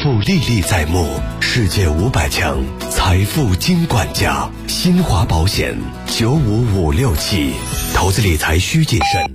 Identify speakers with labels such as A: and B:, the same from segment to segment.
A: 富历历在目，世界500强，财富金管家，新华保险95567，投资理财需谨慎。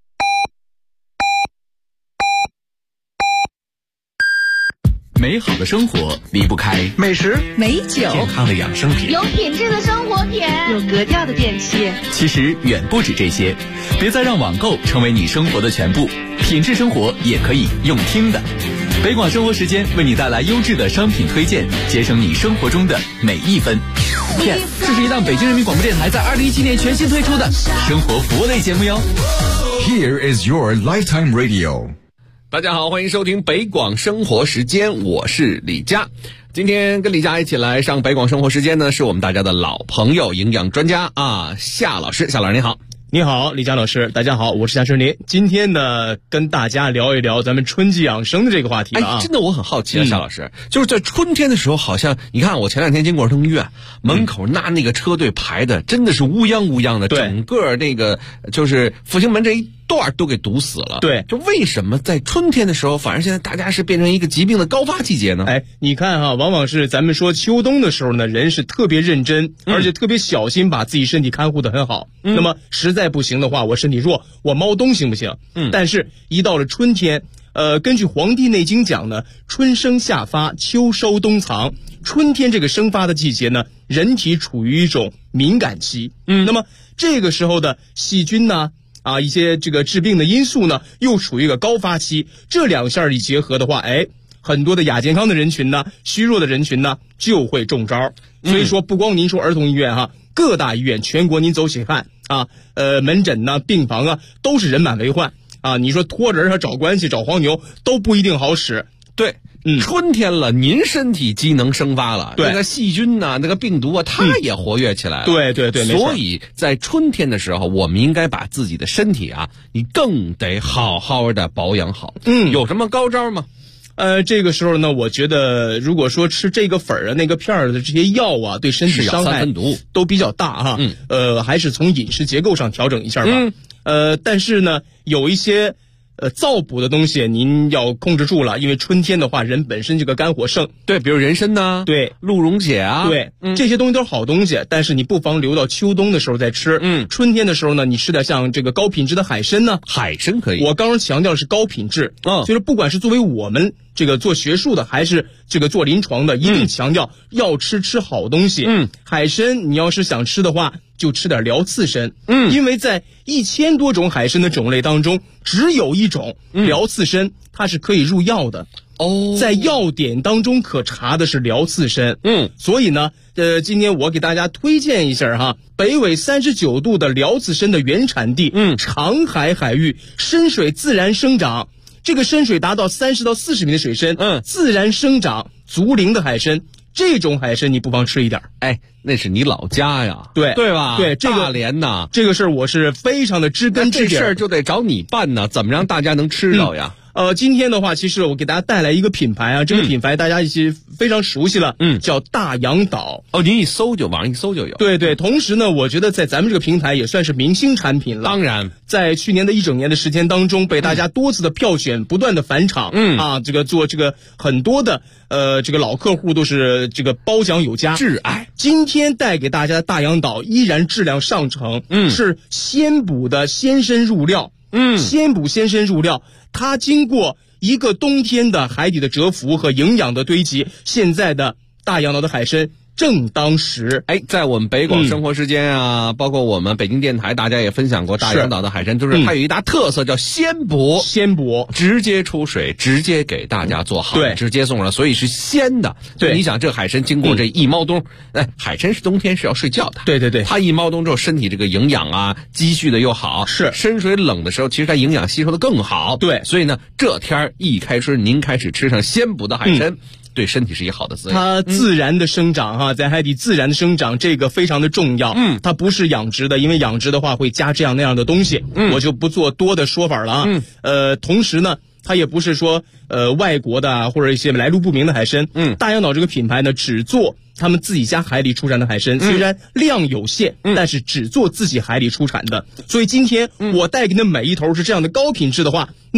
B: 美好的生活离不开
C: 美食、
D: 美酒、
B: 健康的养生品，
E: 有品质的生活品，
D: 有格调的电器。
B: 其实远不止这些，别再让网购成为你生活的全部，品质生活也可以用听的。北广生活时间为你带来优质的商品推荐，节省你生活中的每一分。这是一档北京人民广播电台在2017年全新推出的生活服务类节目哟。
F: Here is your Lifetime Radio。
G: 大家好，欢迎收听北广生活时间，我是李佳。今天跟李佳一起来上北广生活时间呢，是我们大家的老朋友，营养专家夏老师。夏老师你好。
C: 你好，李佳老师，大家好，我是夏春林。今天呢，跟大家聊一聊咱们春季养生的这个话题了啊。
G: 真的我很好奇啊，夏老师，就是在春天的时候，好像你看我前2天经过儿童医院门口，那个车队排的真的是乌泱乌泱的，整个那个就是复兴门这一段都给堵死了。
C: 对，
G: 就为什么在春天的时候，反而现在大家是变成一个疾病的高发季节呢？
C: 你看哈，往往是咱们说秋冬的时候呢，人是特别认真，而且特别小心，把自己身体看护得很好。那么实在不行的话，我身体弱，我猫冬行不行？但是一到了春天，根据《黄帝内经》讲呢，春生夏发，秋收冬藏。春天这个生发的季节呢，人体处于一种敏感期。那么这个时候的细菌呢，一些这个致病的因素呢，又处于一个高发期。这两项一结合的话，很多的亚健康的人群呢，虚弱的人群呢，就会中招。所以说，不光您说儿童医院哈，各大医院全国您走起看门诊呢、病房啊，都是人满为患啊。你说托人找关系、找黄牛都不一定好使。
G: 对，春天了，您身体机能生发了，那个细菌呐、那个病毒啊，它也活跃起来了。
C: 对，
G: 所以在春天的时候，我们应该把自己的身体你更得好好的保养好。有什么高招吗？
C: 这个时候呢，我觉得如果说吃这个粉那个片的这些药对身体伤害都比较大哈。还是从饮食结构上调整一下吧。但是呢，有一些燥补的东西您要控制住了，因为春天的话，人本身这个肝火盛。对，
G: 比如人参呐，
C: 对，
G: 鹿茸血
C: 对，这些东西都是好东西，但是你不妨留到秋冬的时候再吃。春天的时候呢，你吃点像这个高品质的海参呢。
G: 海参可以。
C: 我刚刚强调的是高品质，就是不管是作为我们这个做学术的，还是这个做临床的，一定强调要吃好东西。海参你要是想吃的话，就吃点辽刺参。因为在1000多种海参的种类当中，只有一种辽刺参，它是可以入药的。在药典当中可查的是辽刺参。所以呢，今天我给大家推荐一下哈，北纬39度的辽刺参的原产地，长海海域深水自然生长。这个深水达到30到40米的水深，自然生长足龄的海参，这种海参你不妨吃一点。
G: 那是你老家呀，
C: 对
G: 吧？
C: 对，这个
G: 大连呐，
C: 这个事儿我是非常的知根知底。
G: 这事儿就得找你办呢，怎么让大家能吃到呀？
C: 今天的话，其实我给大家带来一个品牌这个品牌大家一起非常熟悉了，叫大洋岛。
G: 您一搜网上一搜就有。
C: 对，同时呢，我觉得在咱们这个平台也算是明星产品了。
G: 当然，
C: 在去年的1整年的时间当中，被大家多次的票选，不断的返场。这个做这个很多的这个老客户都是这个褒奖有加，
G: 挚爱。
C: 今天带给大家的大洋岛依然质量上乘，是鲜补的鲜参入料。鲜补鲜参入料，它经过一个冬天的海底的蛰伏和营养的堆积，现在的大洋岛的海参正当时。
G: 在我们北广生活时间包括我们北京电台，大家也分享过大洋岛的海参，就是它有一大特色叫鲜补，直接出水，直接给大家做好，直接送了，所以是鲜的。对，你想这海参经过这一猫冬，海参是冬天是要睡觉的，
C: 对，
G: 它一猫冬之后，身体这个营养积蓄的又好，
C: 是
G: 深水冷的时候，其实它营养吸收的更好。
C: 对，
G: 所以呢，这天一开春，您开始吃上鲜补的海参。对身体是一好的滋养。
C: 它自然的生长在海底自然的生长，这个非常的重要。它不是养殖的，因为养殖的话会加这样那样的东西，我就不做多的说法了同时呢，它也不是说外国的或者一些来路不明的海参。大洋岛这个品牌呢，只做他们自己家海里出产的海参，虽然量有限，但是只做自己海里出产的。所以今天我带给你的每一头是这样的高品质的话，那么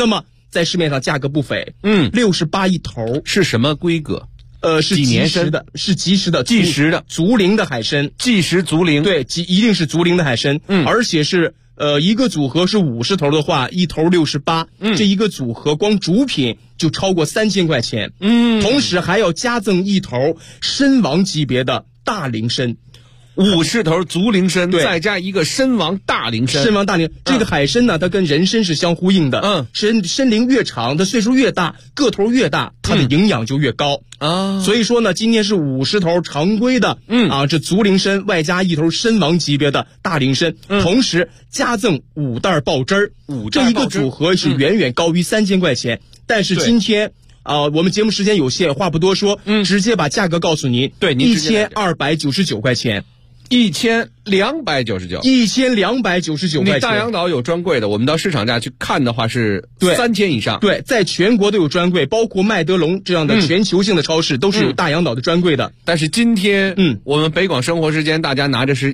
C: 在市面上价格不菲，68一头。
G: 是什么规格？
C: 是即食的，是即食的，竹鳞的海参，
G: 即食竹鳞，
C: 对，一定是竹鳞的海参，而且是一个组合是50头的话，一头68，这一个组合光主品就超过3000块钱，同时还要加赠一头参王级别的大鳞参。
G: 50头竹鳞参，再加一个参王大鳞参。
C: 参王大鳞，这个海参呢，它跟人参是相呼应的。参鳞越长，它岁数越大，个头越大，它的营养就越高啊。所以说呢，今天是50头常规的，这竹鳞参外加一头参王级别的大鳞参，同时加赠5袋爆汁儿，这一个组合是远远高于3000块钱。但是今天我们节目时间有限，话不多说，直接把价格告诉您。
G: 对
C: ，1299块钱。
G: 1299，1299
C: 块钱。
G: 你大洋岛有专柜的，我们到市场价去看的话是3000以上。
C: 对，在全国都有专柜，包括麦德龙这样的全球性的超市都是有大洋岛的专柜的。
G: 但是今天，我们北广生活时间大家拿着是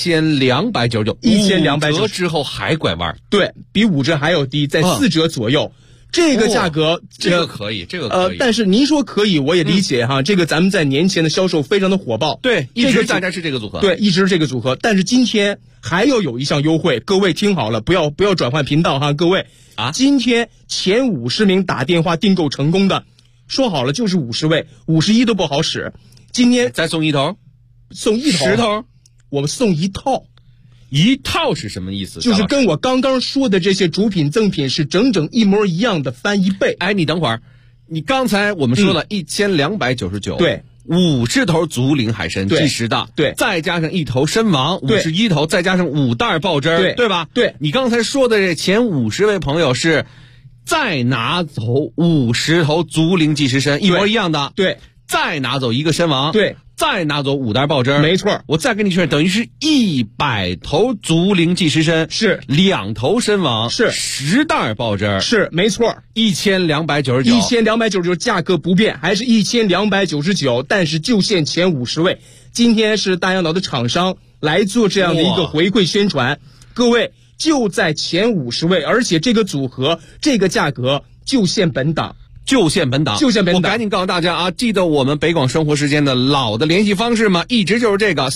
G: 1299，5折之后还拐弯，
C: 对比5折还要低，在4折左右。这个价格，
G: 这个可以。
C: 但是您说可以，我也理解哈。这个咱们在年前的销售非常的火爆，
G: 对，一直大家是这个组合，
C: 对，一直是这个组合。但是今天还要有一项优惠，各位听好了，不要转换频道哈，各位今天前50名打电话订购成功的，说好了就是50位，51都不好使。今天
G: 再送一头，
C: 送一头
G: 10头，
C: 我们送一套。
G: 一套是什么意思？
C: 就是跟我刚刚说的这些主品赠品是整整一模一样的，翻1倍。
G: 哎，你等会儿，你刚才我们说了1299，
C: 对
G: ，50头竹鳞海参即食的，
C: 对，
G: 再加上一头参王51头，再加上5袋爆汁，对吧？
C: 对，
G: 你刚才说的这前50位朋友是再拿走50头竹鳞即食参，一模一样的，
C: 对，
G: 再拿走一个参王，
C: 对。
G: 再拿走5袋爆汁，
C: 没错。
G: 我再跟你确认，等于是100头竹鳞即食参，
C: 是
G: 2头参王，
C: 是
G: 10袋爆汁，
C: 是没错。
G: 1299，
C: 价格不变，还是1299，但是就限前50位。今天是大洋岛的厂商来做这样的一个回馈宣传，各位就在前50位，而且这个组合这个价格就限本档。我赶紧告诉大家啊，记得我们北广生活时间的老的联系方式吗？一直就是这个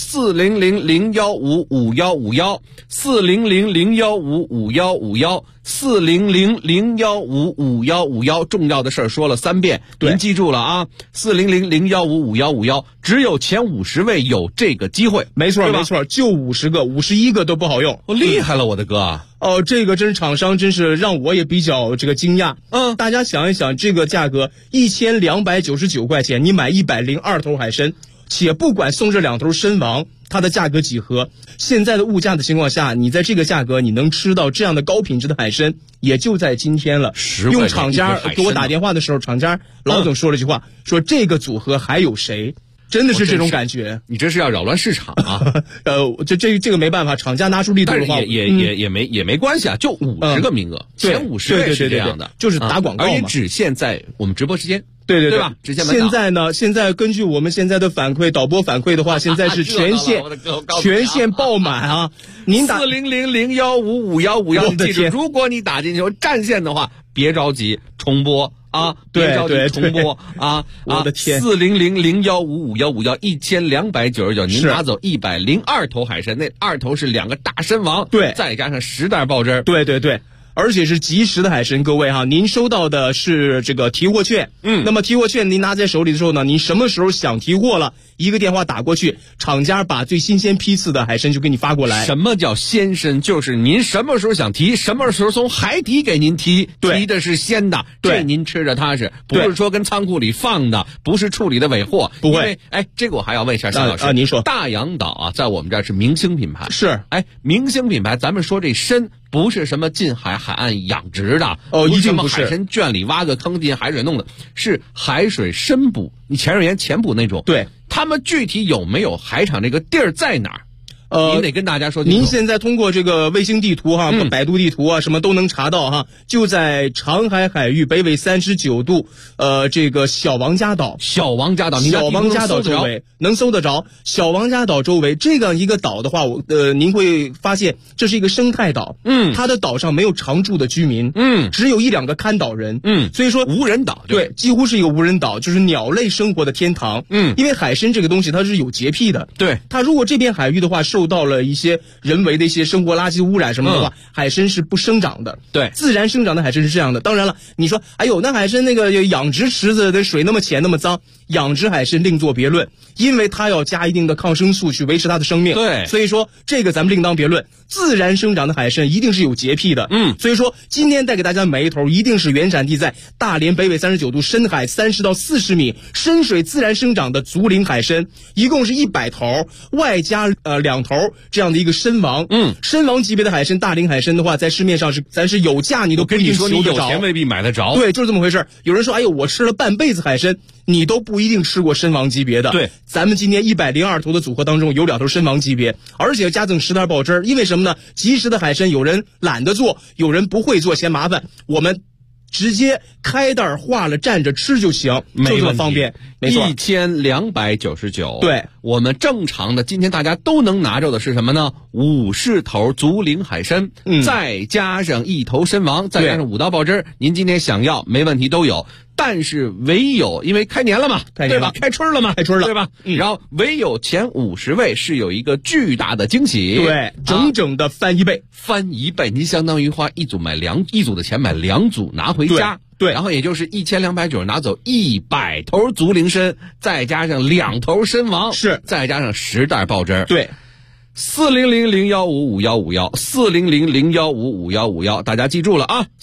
C: 40001555151，400015151，400015151，重要的事儿说了3遍，您记住了啊，400015151，只有前50位有这个机会， 没错，就50个，51个都不好用，
G: 厉害了，我的哥啊！
C: 这个真是厂商真是让我也比较这个惊讶。大家想一想，这个价格1299块钱，你买102头海参，且不管送这2头参王，它的价格几何？现在的物价的情况下，你在这个价格你能吃到这样的高品质的海参，也就在今天了。用厂家给我打电话的时候，厂家老总说了句话，说这个组合还有谁？真的是这种感觉，
G: 你这是要扰乱市场啊！
C: 这个没办法，厂家拿出力度的话，
G: 也没关系啊，就50个名额，前50位是这样的，
C: 就是打广告嘛，
G: 而且只限在我们直播时间，
C: 对
G: 吧？只限
C: 现在根据我们现在的反馈，导播反馈的话，现在是全线爆满啊！您打
G: 40001555151，你记住，如果你打进去占线的话，别着急重播。别着急重播啊！
C: 我的天
G: ，40001555151，1299，您拿走102头海参，那2头是2个大参王，
C: 对，
G: 再加上10袋爆汁，
C: 对，而且是即食的海参，各位哈，您收到的是这个提货券，那么提货券您拿在手里的时候呢，您什么时候想提货了，一个电话打过去，厂家把最新鲜批次的海参就给你发过来。
G: 什么叫鲜参？就是您什么时候想提，什么时候从海底给您提，提的是鲜的，这您吃着踏实，不是说跟仓库里放的，不是处理的尾货，
C: 不会。
G: 这个我还要问一下夏老师
C: 您说，
G: 大洋岛啊，在我们这儿是明星品牌，
C: 是，
G: 明星品牌，咱们说这参不是什么近海岸养殖的，
C: 一定不是
G: 海参圈里挖个坑进海水弄的，是海水深捕，你潜水员潜捕那种。
C: 对，
G: 他们具体有没有海场这个地儿在哪儿？ 您得跟大家说清楚。
C: 您现在通过这个卫星地图哈，百度地图啊，什么都能查到哈。就在长海海域北纬39度，这个小王家岛
G: 小王家岛
C: 周围能搜得着。小王家岛周围这样一个岛的话，您会发现这是一个生态岛。它的岛上没有常住的居民。只有1-2个看岛人。所以说
G: 无人岛。
C: 对，几乎是一个无人岛，就是鸟类生活的天堂。因为海参这个东西它是有洁癖的。
G: 对，
C: 它如果这片海域的话受到了一些人为的一些生活垃圾污染什么的话，海参是不生长的。
G: 对，
C: 自然生长的海参是这样的。当然了，你说哎呦，那海参那个养殖池子的水那么浅那么脏，养殖海参另作别论，因为它要加一定的抗生素去维持它的生命。
G: 对，
C: 所以说这个咱们另当别论。自然生长的海参一定是有洁癖的。所以说今天带给大家每一头一定是原产地在大连北纬39度深海30到40米深水自然生长的足龄海参，一共是100头，外加2头这样的一个参王。参王级别的海参，大龄海参的话，在市面上咱是有价你都不一定求得着。
G: 你有钱未必买得着。
C: 对，就是这么回事。有人说，哎呦，我吃了半辈子海参，你都不一定吃过参王级别的。
G: 对，
C: 咱们今天102头的组合当中有2头参王级别，而且加赠10袋爆汁儿。因为什么呢？及时的海参有人懒得做，有人不会做嫌麻烦，我们直接开袋化了蘸着吃就行，就这么方便。没错
G: ，1299。
C: 对，
G: 我们正常的今天大家都能拿着的是什么呢？50头足龄海参，再加上1头参王，再加上5道爆汁，您今天想要没问题都有。但是唯有因为开年了嘛，对吧？开春了嘛，对吧？然后唯有前50位是有一个巨大的惊喜，
C: 对，整整的翻1倍，
G: 您相当于花一组的钱买2组拿回家。
C: 对，
G: 然后也就是1290拿走100头足龄参，再加上2头参王，
C: 是，
G: 再加上10袋爆汁。
C: 对。
G: 40001555151，40001555151，大家记住了啊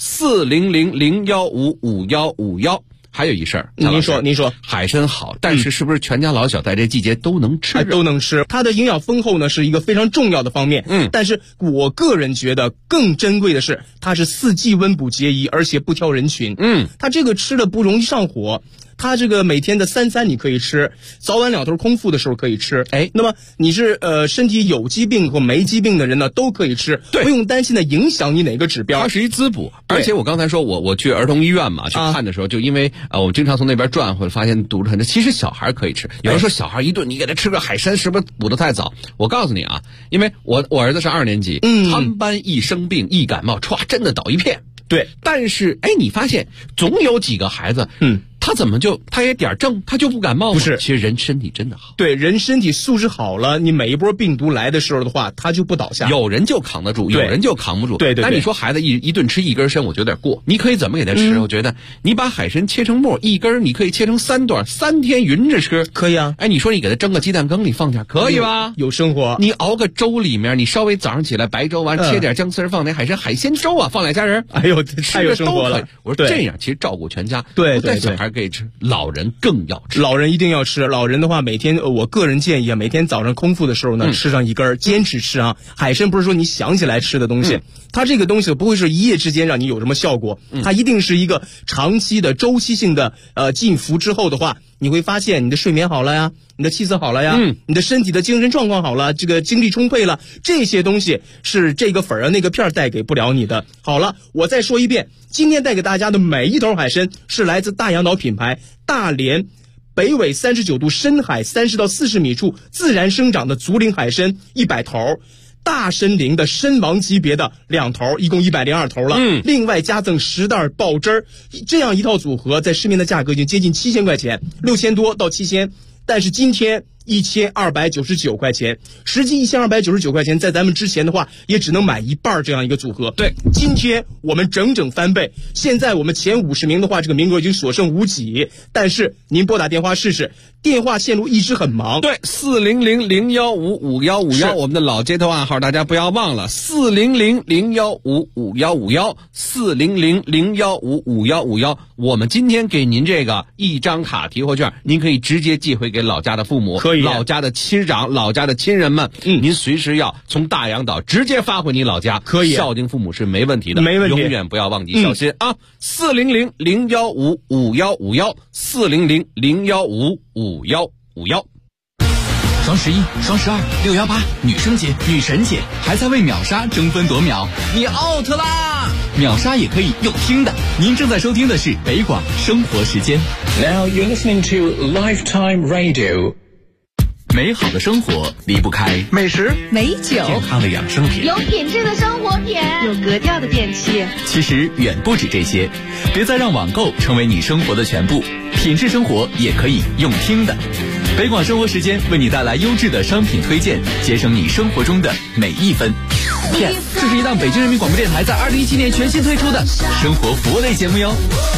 G: ！40001555151。还有一事儿，
C: 您说，
G: 海参好，但是不是全家老小在这季节都能吃？
C: 都能吃。它的营养丰厚呢，是一个非常重要的方面。但是我个人觉得更珍贵的是，它是4季温补节宜，而且不挑人群。它这个吃的不容易上火。它这个每天的3餐你可以吃，早晚2头空腹的时候可以吃。那么你是身体有疾病或没疾病的人呢，都可以吃，不用担心的影响你哪个指标。
G: 它是一滋补，而且我刚才说我去儿童医院嘛去看的时候，就因为我经常从那边转回来，发现肚子很其实小孩可以吃。有人说小孩一顿你给他吃个海参是不是补得太早？我告诉你啊，因为我儿子是2年级，他们班一生病一感冒，歘，真的倒一片。
C: 对，
G: 但是你发现总有几个孩子，他也点正，他就不感冒吗？
C: 不是，
G: 其实人身体真的好。
C: 对，人身体素质好了，你每一波病毒来的时候的话，他就不倒下。
G: 有人就扛得住，有人就扛不住。
C: 对。
G: 那你说孩子一顿吃1根参，我觉得有点过。你可以怎么给他吃？我觉得你把海参切成末，1根你可以切成3段，3天匀着吃，
C: 可以啊。
G: 你说你给他蒸个鸡蛋羹，你放点可以吧？
C: 有生活。
G: 你熬个粥里面，你稍微早上起来白粥完，切点姜丝放点海鲜粥啊，放2家人。
C: 哎呦，太有生活了。
G: 我说这样其实照顾全家。
C: 对，
G: 小孩可以吃，老人更要吃。
C: 老人一定要吃。老人的话，每天我个人建议啊，每天早上空腹的时候呢，吃上1根，坚持吃啊。海参不是说你想起来吃的东西，它这个东西不会是一夜之间让你有什么效果，它一定是一个长期的周期性的进服之后的话，你会发现你的睡眠好了呀，你的气色好了呀，你的身体的精神状况好了，这个精力充沛了，这些东西是这个粉那个片带给不了你的。好了，我再说一遍，今天带给大家的每一头海参是来自大洋岛品牌大连北纬39度深海30到40米处自然生长的足龄海参100头。大参龄的参王级别的2头，一共102头了。另外加赠10袋爆汁儿，这样一套组合在市面的价格已经接近7000块钱，6000多到7000，但是今天1299块钱，实际1299块钱，在咱们之前的话也只能买1半这样一个组合。
G: 对，
C: 今天我们整整翻倍。现在我们前50名的话，这个名额已经所剩无几，但是您拨打电话试试，电话线路一直很忙。
G: 对，40001555151，我们的老街头暗号大家不要忘了，40001555151，40001555151。我们今天给您这个1张卡提货券，您可以直接寄回给老家的父母，
C: 可以，
G: 老家的亲长，老家的亲人们，您随时要从大洋岛直接发回你老家，
C: 可以，
G: 孝敬父母是没问题的，
C: 没问题，
G: 永远不要忘记孝心啊！40001555151，40001555151。
B: 双11、双12、618，女生节、女神节，还在为秒杀争分夺秒，你 out 啦！秒杀也可以用听的。您正在收听的是北广生活时间。
D: Now you're listening to Lifetime Radio。
B: 美好的生活离不开
E: 美食、
H: 美酒、
B: 健康的养生品，
H: 有品质的生活品，有格调的电器。
B: 其实远不止这些，别再让网购成为你生活的全部，品质生活也可以用听的。北广生活时间为你带来优质的商品推荐，节省你生活中的每一分。Yes， 这是一档北京人民广播电台在2017年全新推出的生活服务类节目哟。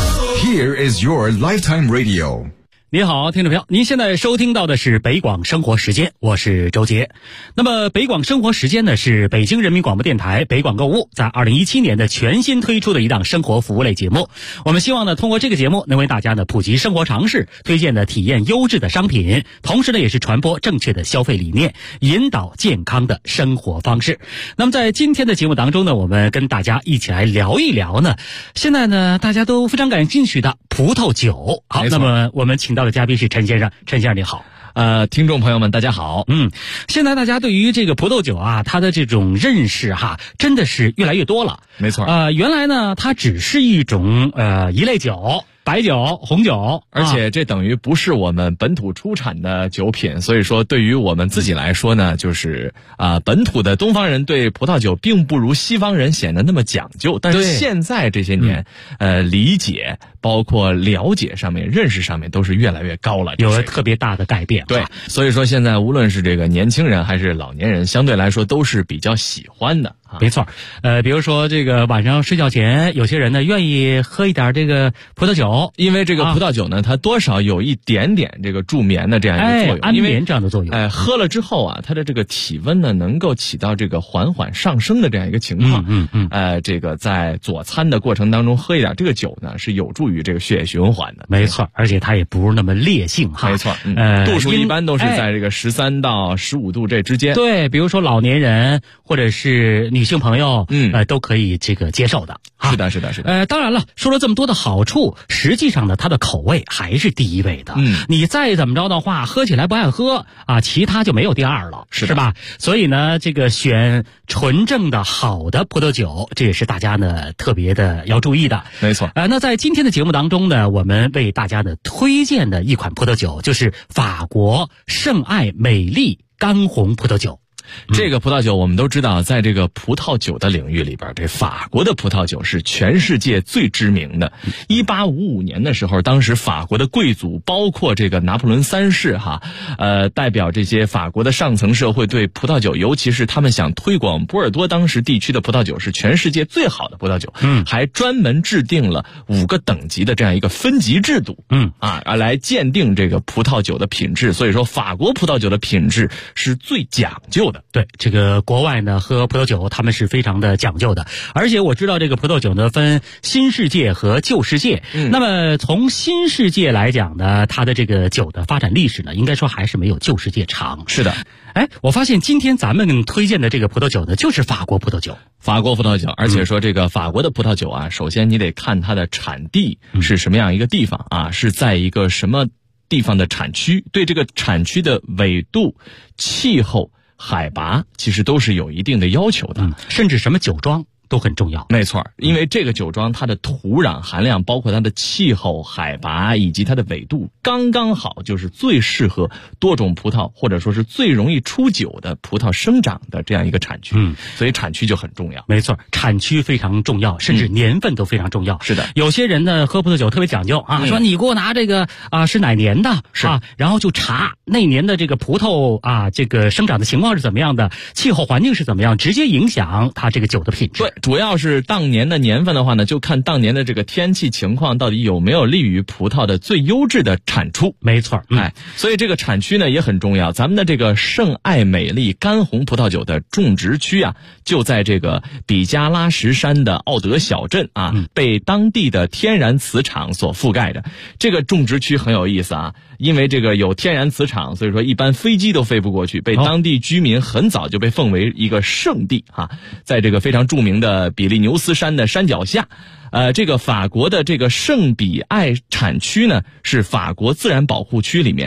F: Here is your Lifetime Radio。
I: 你好，听众朋友，您现在收听到的是北广生活时间，我是周杰。那么北广生活时间呢，是北京人民广播电台北广购物在2017年的全新推出的一档生活服务类节目。我们希望呢，通过这个节目能为大家呢普及生活常识，推荐的体验优质的商品，同时呢也是传播正确的消费理念，引导健康的生活方式。那么在今天的节目当中呢，我们跟大家一起来聊一聊呢，现在呢大家都非常感兴趣的葡萄酒。好，那么我们请到的嘉宾是陈先生。陈先生你好。
G: 听众朋友们大家好。
I: 现在大家对于这个葡萄酒啊，它的这种认识真的是越来越多了。
G: 没错。
I: 原来呢它只是一种一类酒，白酒、红酒，
G: 而且这等于不是我们本土出产的酒品，所以说对于我们自己来说呢，就是本土的东方人对葡萄酒并不如西方人显得那么讲究，但是现在这些年理解包括了解上面、认识上面都是越来越高了，
I: 有了特别大的改变。
G: 对，所以说现在无论是这个年轻人还是老年人，相对来说都是比较喜欢的。
I: 没错。比如说这个晚上睡觉前，有些人呢愿意喝一点这个葡萄酒，
G: 因为这个葡萄酒呢，它多少有一点点这个助眠的这样一个作用，
I: 安眠这样的作用。
G: 喝了之后啊，它的这个体温呢能够起到这个缓缓上升的这样一个情况。这个在佐餐的过程当中喝一点这个酒呢，是有助于这个血液循环的。
I: 没错，而且它也不是那么烈性
G: 没错。度数一般都是在这个13到15度这之间。
I: 对，比如说老年人或者是女性朋友，都可以这个接受的。
G: 是的，是的，是的。
I: 当然了，说了这么多的好处，实际上呢，它的口味还是第一位的。你再怎么着的话，喝起来不爱喝其他就没有第二了，是吧？所以呢，这个选纯正的好的葡萄酒，这也是大家呢特别的要注意的。
G: 没错。
I: 那在今天的节目当中呢，我们为大家呢推荐的一款葡萄酒，就是法国圣艾美丽干红葡萄酒。
G: 这个葡萄酒我们都知道，在这个葡萄酒的领域里边，这法国的葡萄酒是全世界最知名的。1855年的时候，当时法国的贵族，包括这个拿破仑3世代表这些法国的上层社会对葡萄酒，尤其是他们想推广波尔多当时地区的葡萄酒是全世界最好的葡萄酒，还专门制定了5个等级的这样一个分级制度，来鉴定这个葡萄酒的品质。所以说，法国葡萄酒的品质是最讲究的。
I: 对，这个国外呢喝葡萄酒他们是非常的讲究的，而且我知道这个葡萄酒呢分新世界和旧世界。那么从新世界来讲呢，它的这个酒的发展历史呢，应该说还是没有旧世界长。
G: 是的。
I: 我发现今天咱们推荐的这个葡萄酒呢，就是法国葡萄酒。
G: 法国葡萄酒，而且说这个法国的葡萄酒首先你得看它的产地是什么样一个地方是在一个什么地方的产区，对这个产区的纬度、气候、海拔其实都是有一定的要求的，
I: 甚至什么酒庄都很重要。
G: 没错，因为这个酒庄它的土壤含量，包括它的气候、海拔以及它的纬度刚刚好，就是最适合多种葡萄或者说是最容易出酒的葡萄生长的这样一个产区。所以产区就很重要。
I: 没错，产区非常重要，甚至年份都非常重要。
G: 是的。
I: 有些人呢喝葡萄酒特别讲究说你给我拿这个是哪年的，然后就查那年的这个葡萄这个生长的情况是怎么样的，气候环境是怎么样，直接影响它这个酒的品质。
G: 对，主要是当年的年份的话呢，就看当年的这个天气情况到底有没有利于葡萄的最优质的产出。
I: 没错。
G: 所以这个产区呢也很重要。咱们的这个圣艾美丽干红葡萄酒的种植区就在这个比加拉什山的奥德小镇被当地的天然磁场所覆盖着。这个种植区很有意思因为这个有天然磁场，所以说一般飞机都飞不过去，被当地居民很早就被奉为一个圣地在这个非常著名的比利牛斯山的山脚下。这个法国的这个圣比艾产区呢，是法国自然保护区里面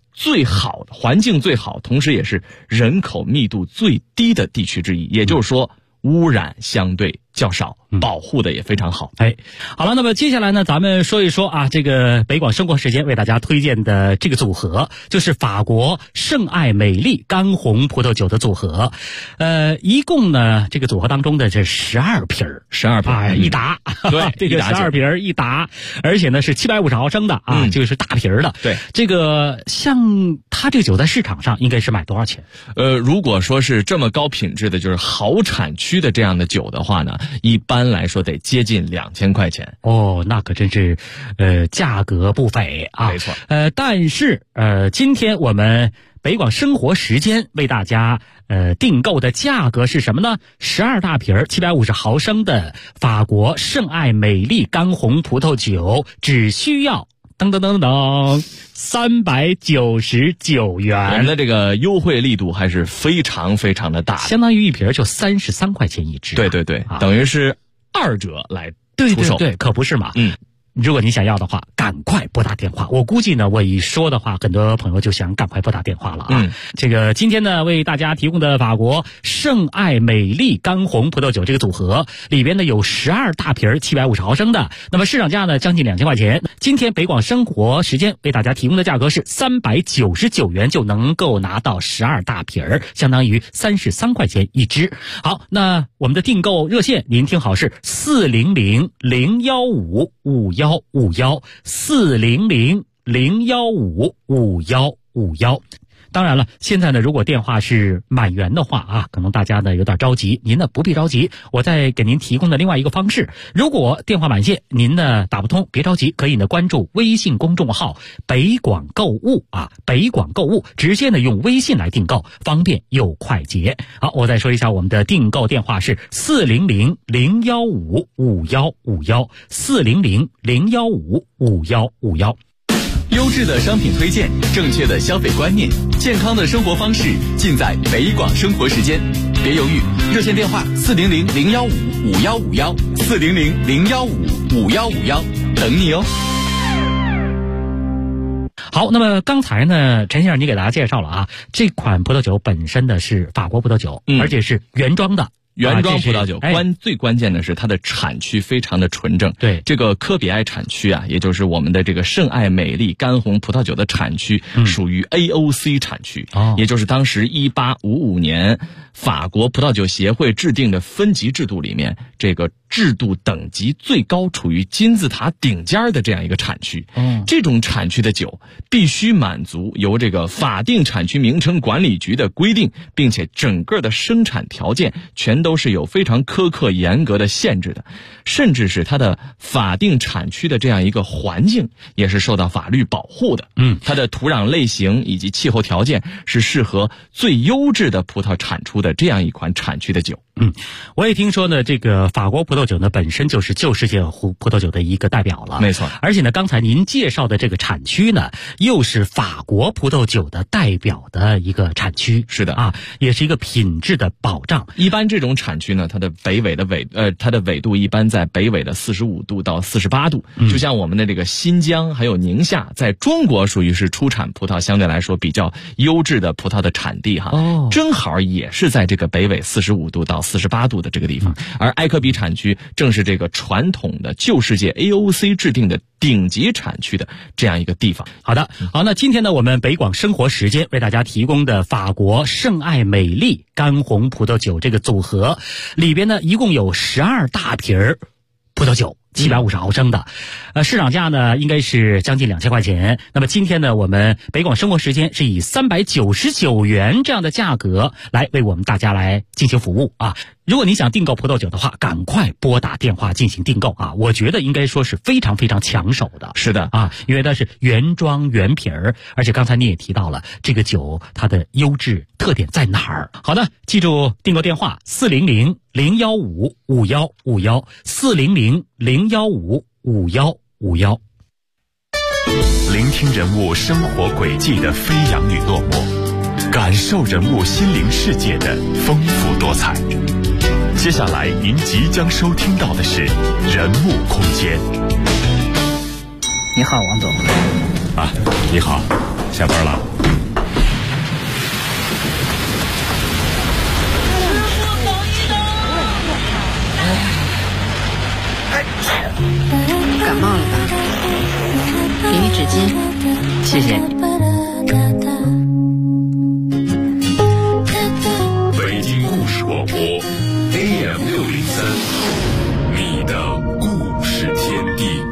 G: 最好的环境最好，同时也是人口密度最低的地区之一，也就是说污染相对较少，保护的也非常好。
I: 好了，那么接下来呢，咱们说一说啊，这个北广生活时间为大家推荐的这个组合，就是法国圣艾美丽干红葡萄酒的组合。一共呢，这个组合当中的这12瓶，12瓶一打，对，这个12瓶一打，而且呢是750毫升的啊，就是大瓶的。
G: 对，
I: 这个像它这个酒在市场上应该是卖多少钱？
G: 如果说是这么高品质的，就是好产区的这样的酒的话呢，一般来说得接近2000块钱。
I: 哦，那可真是价格不菲啊。
G: 没错。
I: 但是今天我们北广生活时间为大家订购的价格是什么呢？12大瓶750毫升的法国圣艾美丽干红葡萄酒，只需要399元。
G: 我们的这个优惠力度还是非常非常的大的，
I: 相当于一瓶就33块钱一支。
G: 对对对，等于是2折来出售。
I: 对，可不是嘛。如果你想要的话，赶快拨打电话。我估计呢，我一说的话，很多朋友就想赶快拨打电话了啊。这个今天呢，为大家提供的法国圣艾美丽干红葡萄酒这个组合里边呢，有12大瓶750毫升的，那么市场价呢将近2000块钱。今天北广生活时间为大家提供的价格是399元，就能够拿到12大瓶，相当于33块钱一支。好，那我们的订购热线您听好，是400-015-5151，400-015-5151。当然了，现在呢，如果电话是满员的话啊，可能大家呢有点着急，您呢不必着急，我再给您提供的另外一个方式，如果电话满线，您呢打不通，别着急，可以呢关注微信公众号北广购物啊，北广购物，直接呢用微信来订购，方便又快捷。好，我再说一下我们的订购电话是400-015-5151，400-015-5151。
B: 优质的商品推荐，正确的消费观念，健康的生活方式，尽在北广生活时间。别犹豫，热线电话400-015-5151，400-015-5151，等你哦。
I: 好，那么刚才呢，陈先生你给大家介绍了啊，这款葡萄酒本身的是法国葡萄酒，而且是原装的。
G: 原装葡萄酒最关键的是它的产区非常的纯正。
I: 对，
G: 这个科比埃产区啊，也就是我们的这个圣艾美丽干红葡萄酒的产区，属于 AOC 产区，也就是当时1855年法国葡萄酒协会制定的分级制度里面，这个制度等级最高，处于金字塔顶尖的这样一个产区。这种产区的酒必须满足由这个法定产区名称管理局的规定，并且整个的生产条件全都是有非常苛刻严格的限制的，甚至是它的法定产区的这样一个环境也是受到法律保护的。它的土壤类型以及气候条件是适合最优质的葡萄产出的这样一款产区的酒。
I: 我也听说呢，这个法国葡萄酒呢本身就是旧世界葡萄酒的一个代表了。
G: 没错，
I: 而且呢，刚才您介绍的这个产区呢，又是法国葡萄酒的代表的一个产区。
G: 是的
I: 啊，也是一个品质的保障。
G: 一般这种产区呢，它的它的纬度一般在北纬的45度到48度。就像我们的这个新疆还有宁夏，在中国属于是出产葡萄相对来说比较优质的葡萄的产地哈。正好也是在这个北纬45度到48度的这个地方，而埃科比产区正是这个传统的旧世界 AOC 制定的顶级产区的这样一个地方。
I: 好，那今天呢，我们北广生活时间为大家提供的法国圣艾美丽干红葡萄酒这个组合里边呢，一共有12大瓶葡萄酒。750毫升的，市场价呢应该是将近2000块钱。那么今天呢，我们北广生活时间是以399元这样的价格来为我们大家来进行服务啊。如果你想订购葡萄酒的话，赶快拨打电话进行订购啊！我觉得应该说是非常非常抢手的。
G: 是的
I: 啊，因为它是原装原瓶儿，而且刚才你也提到了这个酒它的优质特点在哪儿。好的，记住订购电话400-015-5151，400-015-5151。
A: 聆听人物生活轨迹的飞扬与落寞，感受人物心灵世界的丰富多彩。接下来您即将收听到的是人物空间。
E: 你好，王总。
A: 啊，你好，下班了。
E: 感冒了吧？给你纸巾。谢谢你。
A: 北京故事广播 AM603，你的故事天地。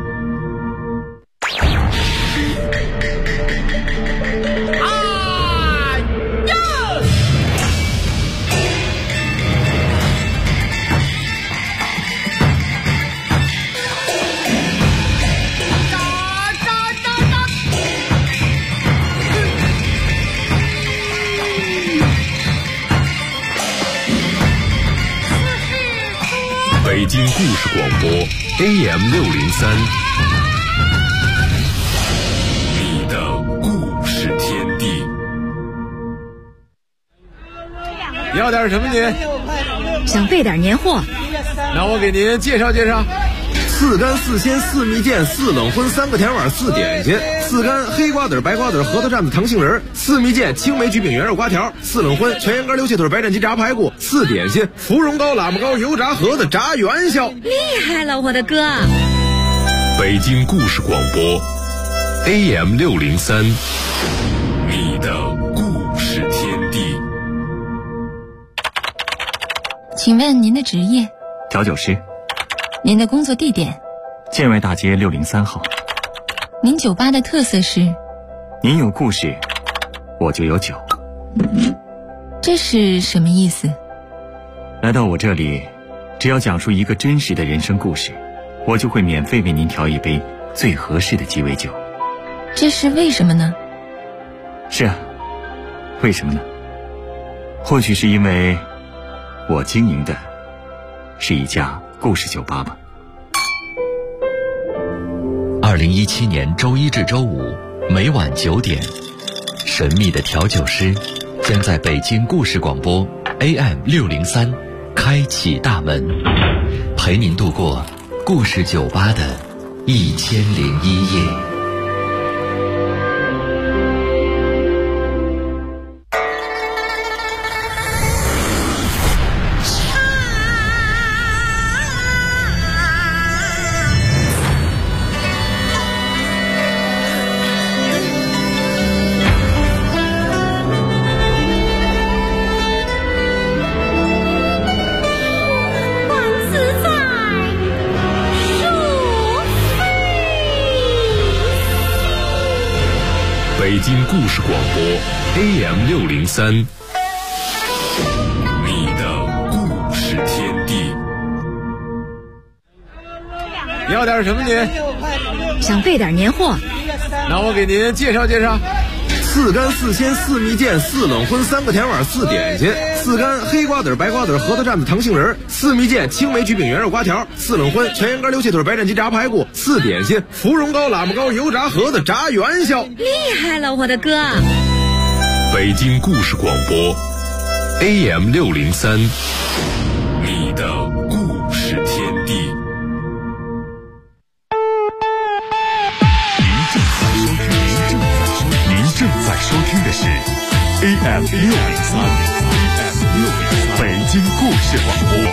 A: 北京故事广播 AM603，你的故事天地。
J: 要点什么您？
K: 想备点年货。
J: 那我给您介绍介绍。4干4鲜4蜜饯4冷荤3个甜碗4点心，4干黑瓜子白瓜子核桃蘸子糖杏仁，4蜜饯青梅焗饼圆肉瓜条，4冷荤全羊肝溜切腿白斩鸡炸排骨，4点心芙蓉糕喇嘛糕油炸盒子炸元宵。
K: 厉害了，我的哥！
A: 北京故事广播 AM603，你的故事天地。
K: 请问您的职业？
L: 调酒师。
K: 您的工作地点？
L: 建外大街603号。
K: 您酒吧的特色是？
L: 您有故事，我就有酒。
K: 这是什么意思？
L: 来到我这里，只要讲述一个真实的人生故事，我就会免费为您调一杯最合适的鸡尾酒。
K: 这是为什么呢？
L: 是啊，为什么呢？或许是因为我经营的是一家故事酒吧吧。
B: 2017年周一至周五每晚9点，神秘的调酒师将在北京故事广播 AM603开启大门，陪您度过故事酒吧的1001夜。
A: 北京故事广播 AM603，你的故事天地。
J: 要点什么您？
K: 想备点年货。
J: 那我给您介绍介绍。4干4鲜4蜜饯4冷荤3个甜碗4点心，4干黑瓜子白瓜子核桃蘸子糖杏仁，4蜜饯青梅焗饼圆肉瓜条，4冷荤全羊肝溜切腿白斩鸡炸排骨，4点心芙蓉糕喇嘛糕油炸盒子炸元宵。
K: 厉害了，我的哥！
A: 北京故事广播 AM603，你的故事天地。
M: 正在收听的是 AM603，北京故事广播。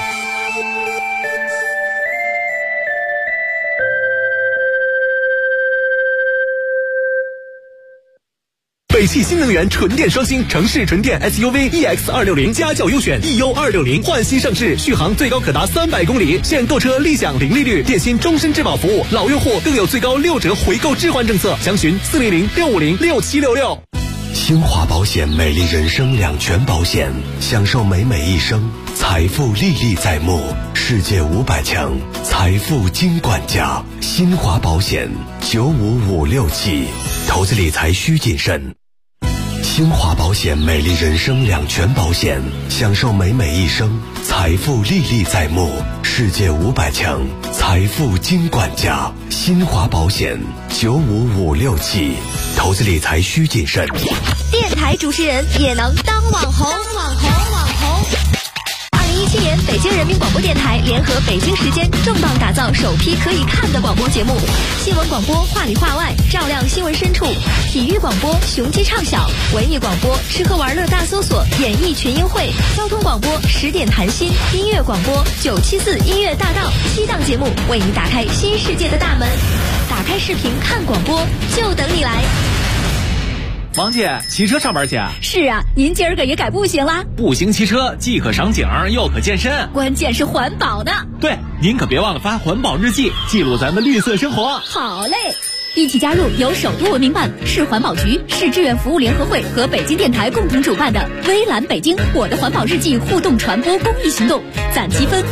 N: 北汽新能源纯电双星城市纯电 SUV EX260家轿优选 EU260焕新上市，续航最高可达300公里，现购车立享零利率，电信终身质保服务，老用户更有最高6折回购置换政策，详询400-650-6766。
O: 新华保险美丽人生两全保险，享受美美一生，财富历历在目，世界500强，财富金管家。新华保险95567，投资理财需谨慎。新华保险美丽人生两全保险，享受美美一生，财富历历在目，世界500强，财富金管家。新华保险95567，投资理财需谨慎。
H: 电台主持人也能当网红。2017
P: 2017年，北京人民广播电台联合北京时间重磅打造首批可以看的广播节目：新闻广播话里话外，照亮新闻深处；体育广播雄鸡唱晓；文艺广播吃喝玩乐大搜索，演艺群英会；交通广播10点谈心；音乐广播974音乐大道，7档节目为你打开新世界的大门。打开视频看广播，就等你来。
Q: 王姐，骑车上班去？
P: 是啊，您今儿个也改步行啦？
Q: 步行骑车既可赏景又可健身，
P: 关键是环保的。
Q: 对，您可别忘了发环保日记，记录咱们绿色生活。
P: 好嘞，一起加入由首都文明办、市环保局、市志愿服务联合会和北京电台共同主办的微蓝北京我的环保日记互动传播公益行动，攒积分